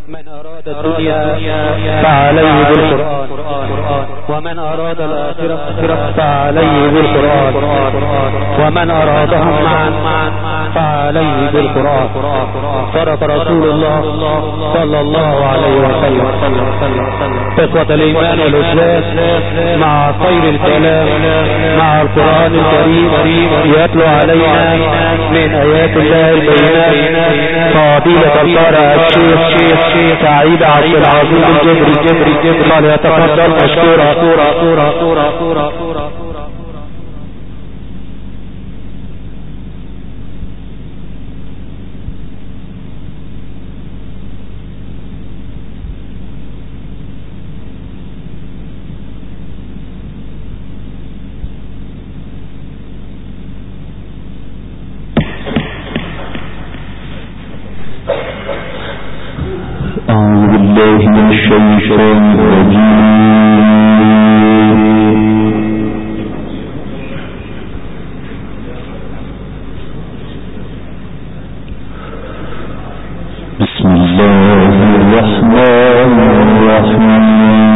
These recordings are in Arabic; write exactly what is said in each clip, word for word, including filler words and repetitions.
من أراد الدنيا فعليه بالقرآن، ومن أراد الآخرة فعليه بالقرآن، ومن أرادهم معا فعليه بالقرآن. صدق رسول الله صلى الله عليه وسلم. إخوة الإيمان والإسلام، مع خير الكلام مع القرآن الكريم يتلو علينا من آيات الله البينات فضيلة القارئ الشيخ سعيد عبد العزيز الجبري فليتفضل مشكورا. أعوذ بالله من الشيطان الرجيم. بسم الله الرحمن الرحيم.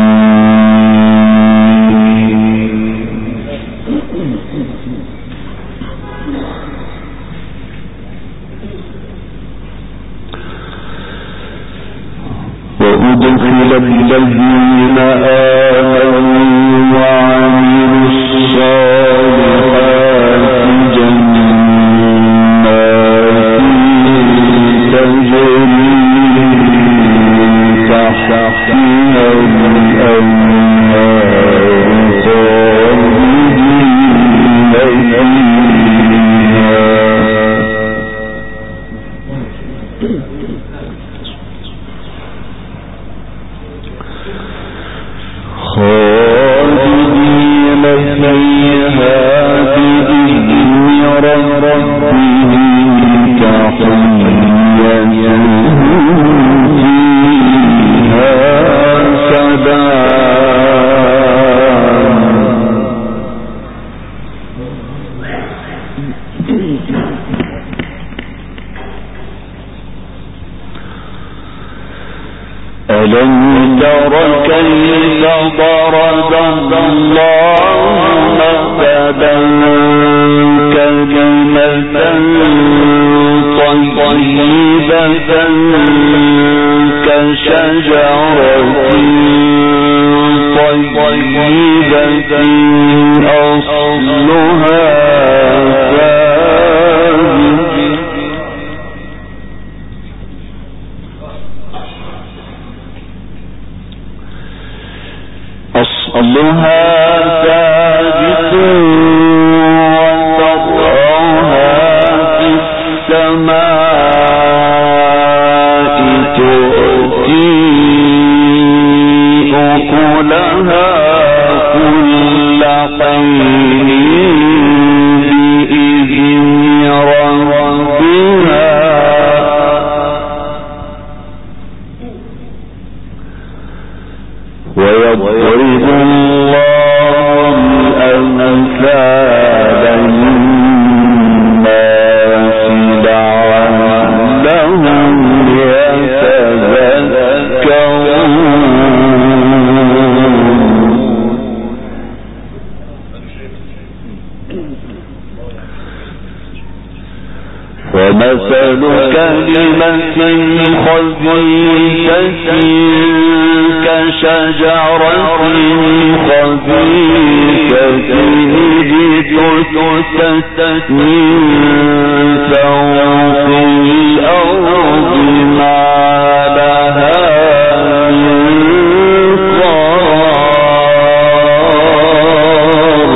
وأدخل الذين آمنوا وعملوا الصالحات جنات تجري تحتها الأنهار خالدين فيها. خالدين فيها بإذن ربهم تحيتهم فيها سلام. ألم تر كيف ضرب الله مثلا كلمة طيبة كشجرة طيبة أصلها أصلها ثابت وفرعها في السماء تؤتي أكلها كل حين بإذن ربها ويضرب الله الأمثال للناس لعلهم يتذكرون. ومثل كلمة خبيثة كشجرة خبيثة اجتثت من فوق الأرض ما لها من قرار.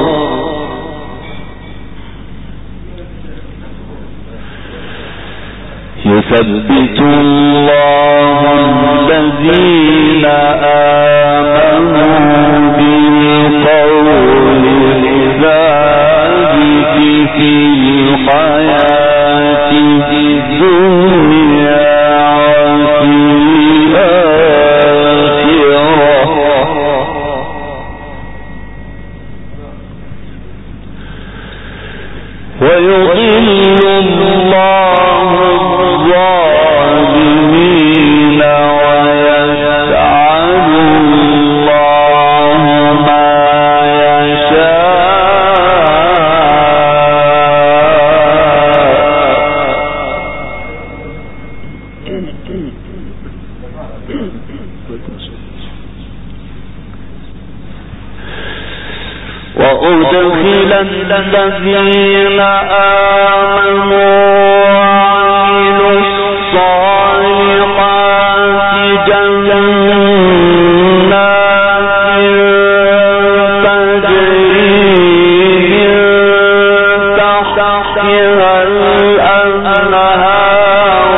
يثبت الله الذين آمنوا بالقول الثابت في الحياة الدنيا وفي الآخرة. ويضل الله الظالمين وأدخل الذين آمنوا وعملوا الصالحات جنات تجري من تحتها الأنهار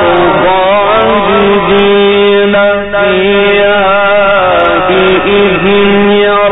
خالدين فيها بإذن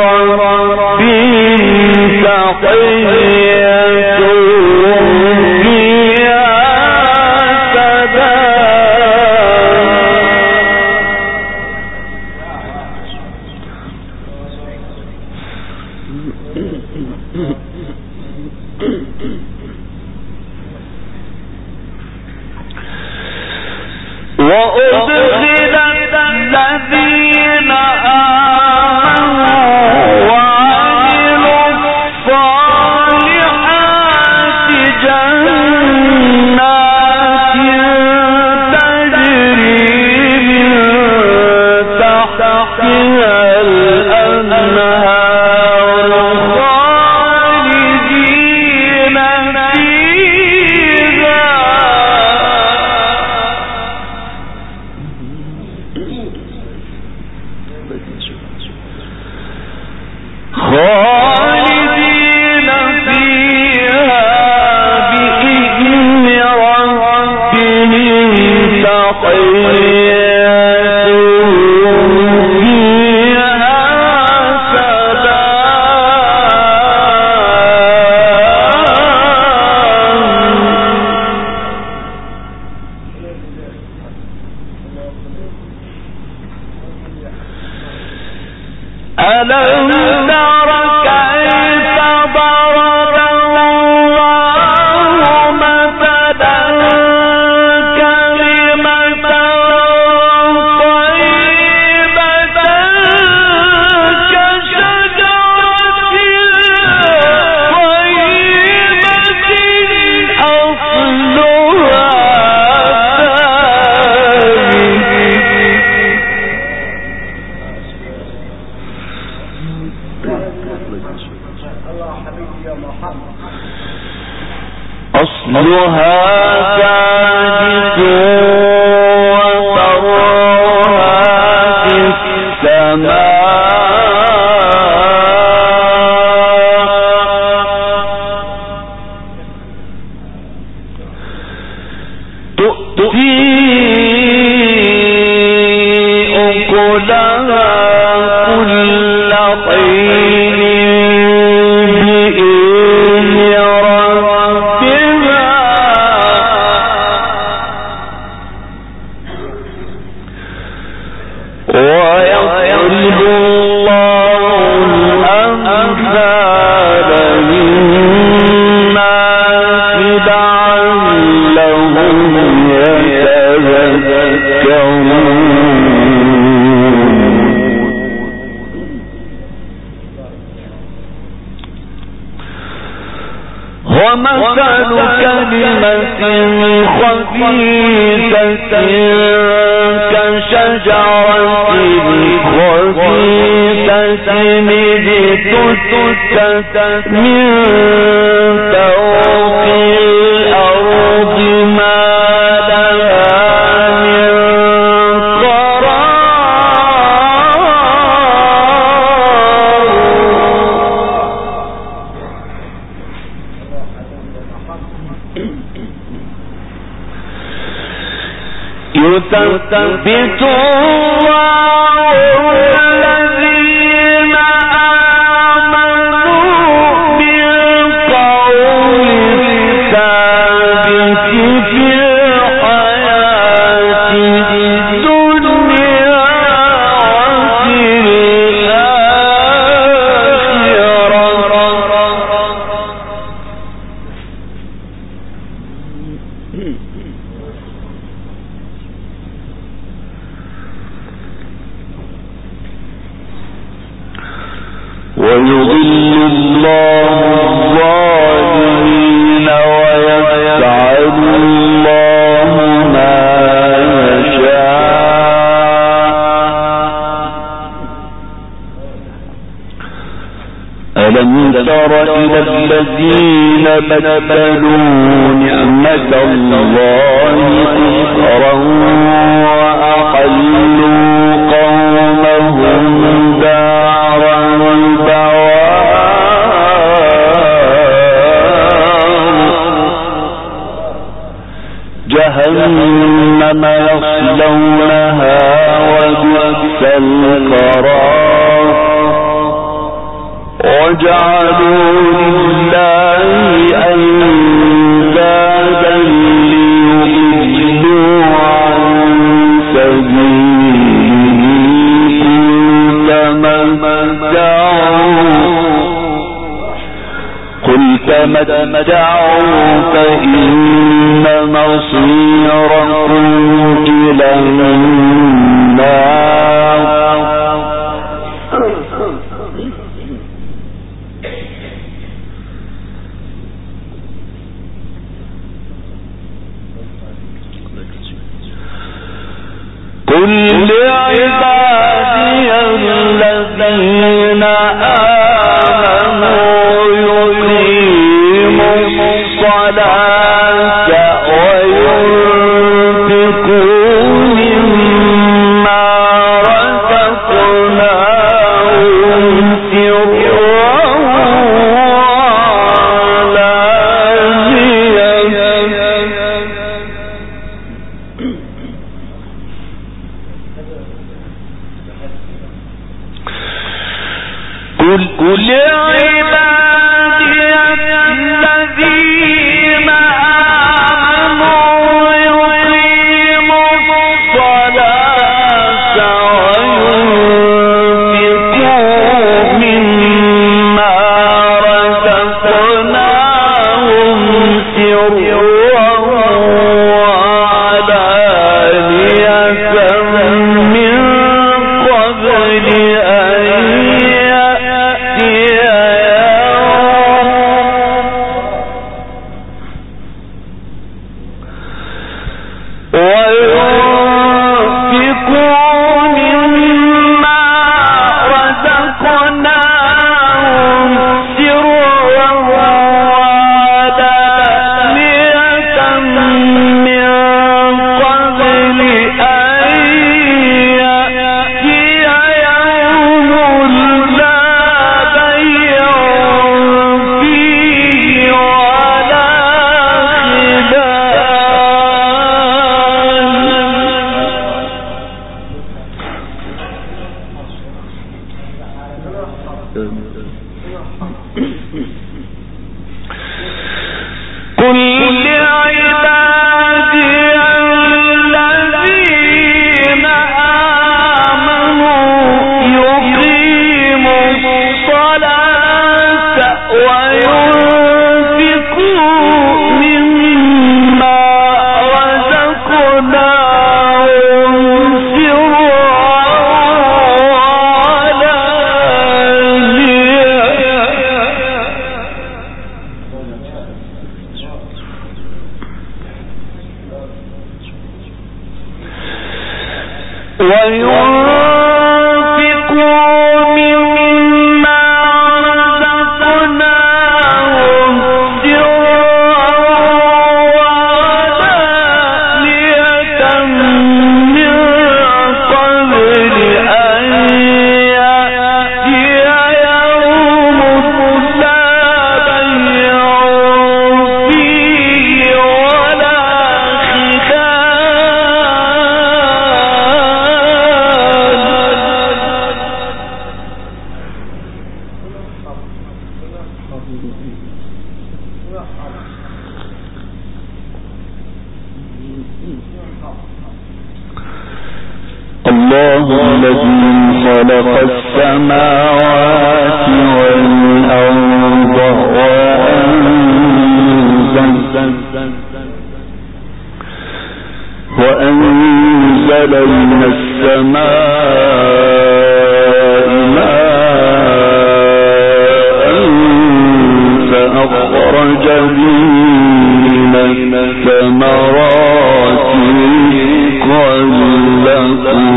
يثبت الله الذين آمنوا بالقول الثابت في الحياة الدنيا وفي الآخرة. ويضل الله الظالمين ويفعل الله ما يشاء. تر إلى الذين بدلوا نعمة الله كفرا وأحلوا قومهم دار البوار جهنم يصلونها وبئس القرار وجعلوا لله أندادا ليضلوا عن سبيله قل تمتعوا فإن مصيركم إلى النار قل لعبادي الذين آمنوا يقيموا الصلاة وينفقوا مما رزقناهم سرا قل قل عبادي الذين آمنوا يقيموا الصلاة وينفقوا مما رزقناهم سرا وعلانية من قبل أن الله الذي خلق السماوات والأرض وأنزل, وأنزل من السماء ماء فأخرج به من الثمرات رزقا لكم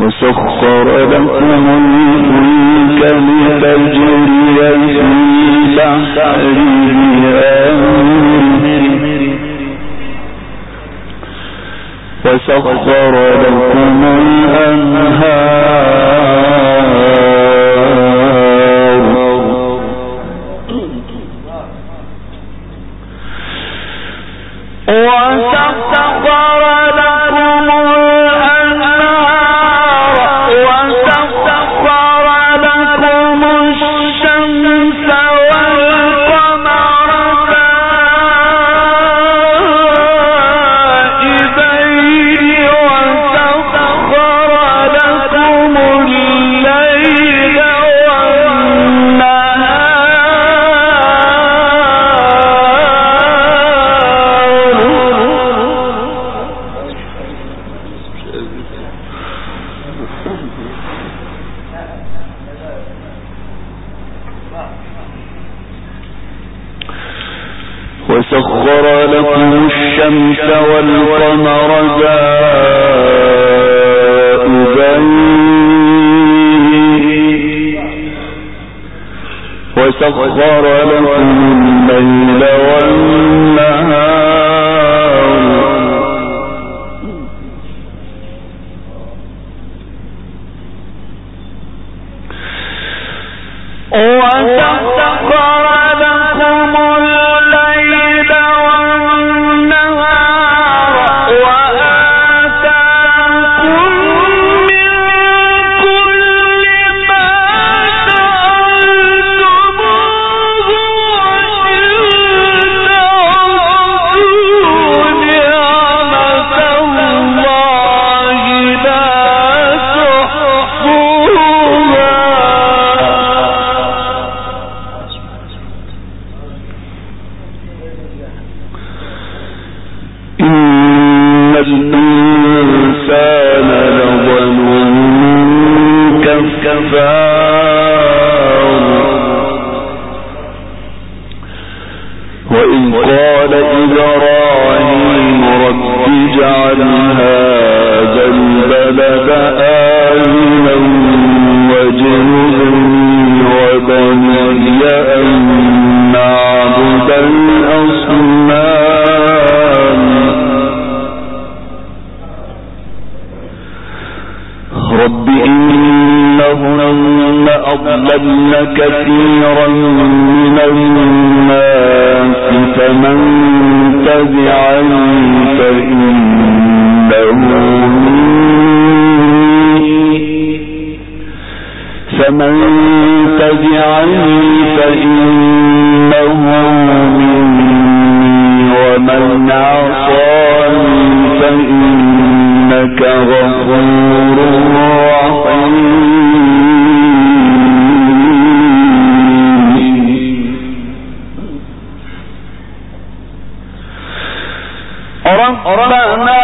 وسخر لكم الفلك لتجري في البحر بأمره وسخر لكم الأنهار وسخر لكم الأنهار وسخر لكم الشمس والقمر دائبين وسخر لكم الليل وسخر لكم الشمس والقمر دائبين وسخر لكم الليل والنهار وسخر لكم الليل والنهار وآتاكم من كل ما سألتموه وإن تعدوا نعمة الله لا تحصوها إن الإنسان لظلوم كفار وإذ قال إبراهيم رب اجعل هذا البلد آمنا واجنبني وبني أن نعبد الأصنام رب إنهن أضللن كثيرا من الناس فمن تبعني فإنه مني فمن تبعني فإنه مني ومن عصاني فإنك غفور رحيم ربنا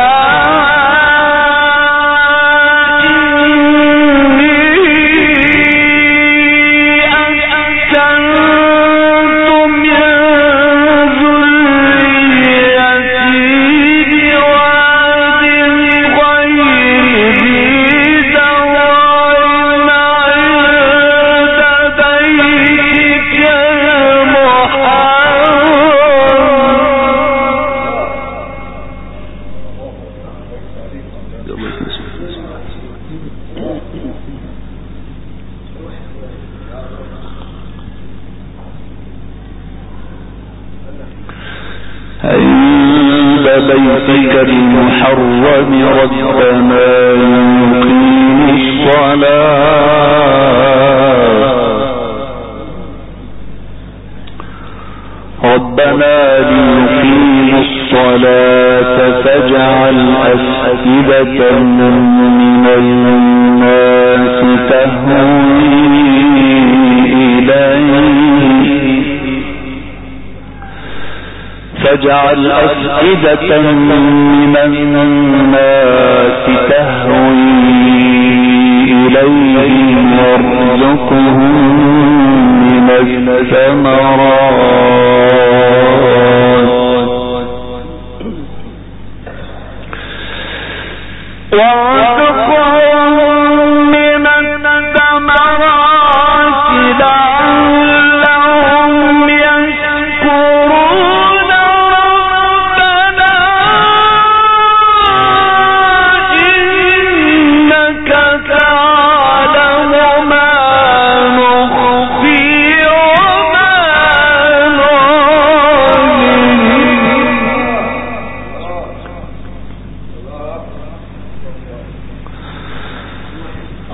عند بيتك المحرم ربنا يقيم الصلاة ربنا ليقيم الصلاة فاجعل أفئدة من الناس تهوي إليه فاجعل أفئدة من الناس تهوي إليهم وارزقهم من الثمرات وارزقهم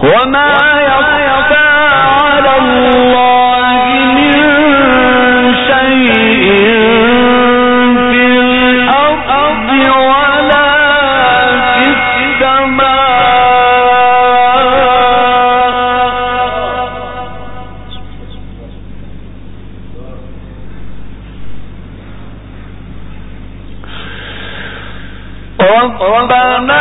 وما يخفى على الله من شيء في الأرض ولا في السماء ربنا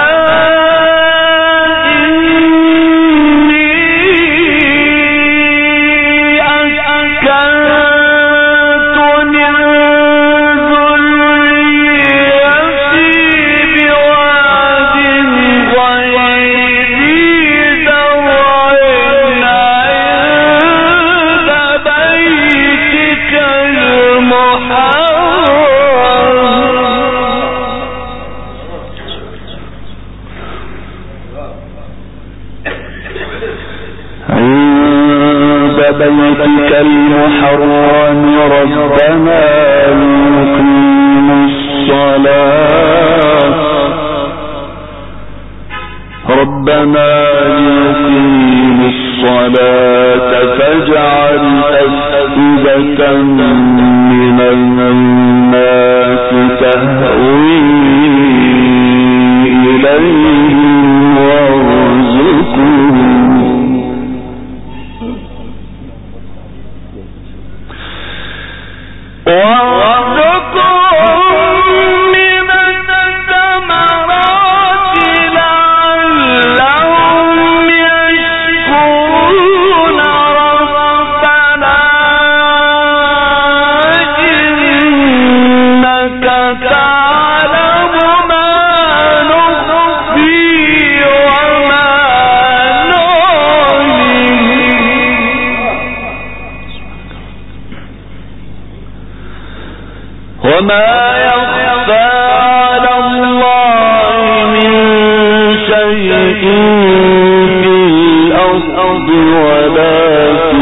بيتك المحرم ربنا ليقيم الصلاة ربنا ليقيم الصلاة فاجعل أفئدة من الناس تهوي إليهم وارزقهم وما يخفى على الله من شيء في الأرض ولا في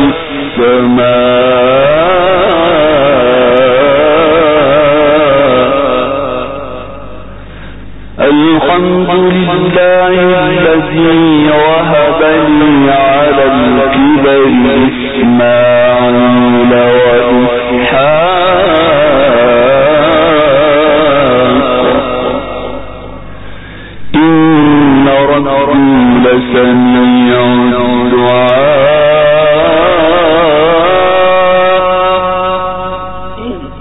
السماء الحمد لله الذي وهب لي على الكبر إسماعيل وإسحاق سميع الدعاء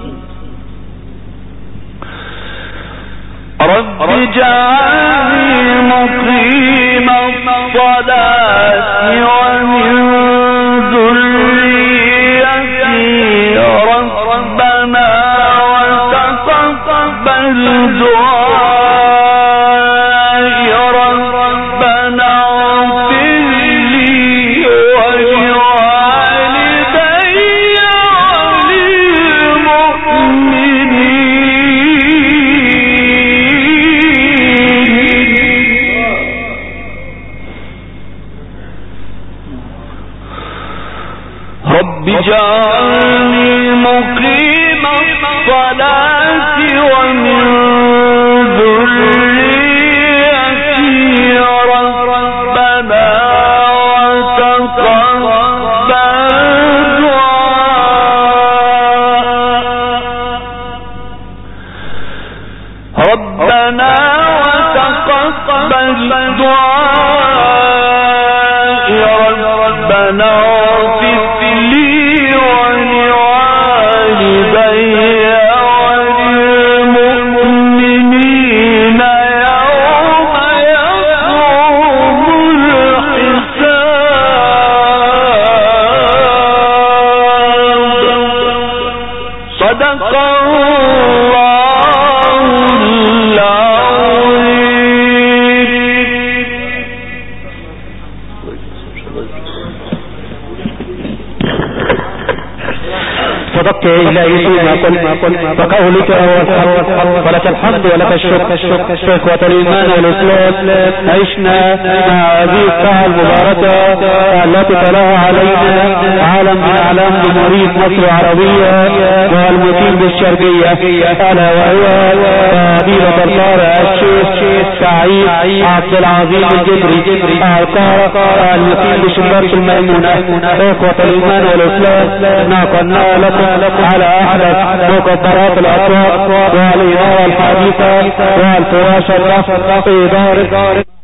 رب اجعلني مقيم الصلاة ومن ذريتي ربنا وتقبل دعاء اجعلني مقيم الصلاة ومن ذريتي ربنا وتقبل دعاء ربنا وتقبل دعاء ربنا صدقت يا إلهي فيما قلت وقولك هو الحق ولك الحمد ولك الشكر إخوة الإيمان والإسلام عشنا مع هذه الساعة المباركة التي تلاها علينا عالم من أعلام جمهورية مصر العربية والمقيم بالشرقية ألا وهو فضيلة القارئ الشيخ سعيد عبد العظيم الجبري القارة المقيم بشباك الميمونة. إخوة الإيمان والإسلام نقلنا لكم على أحدث مكبرات الأصوات والإنارة الحديثة والفراش الرفض في دار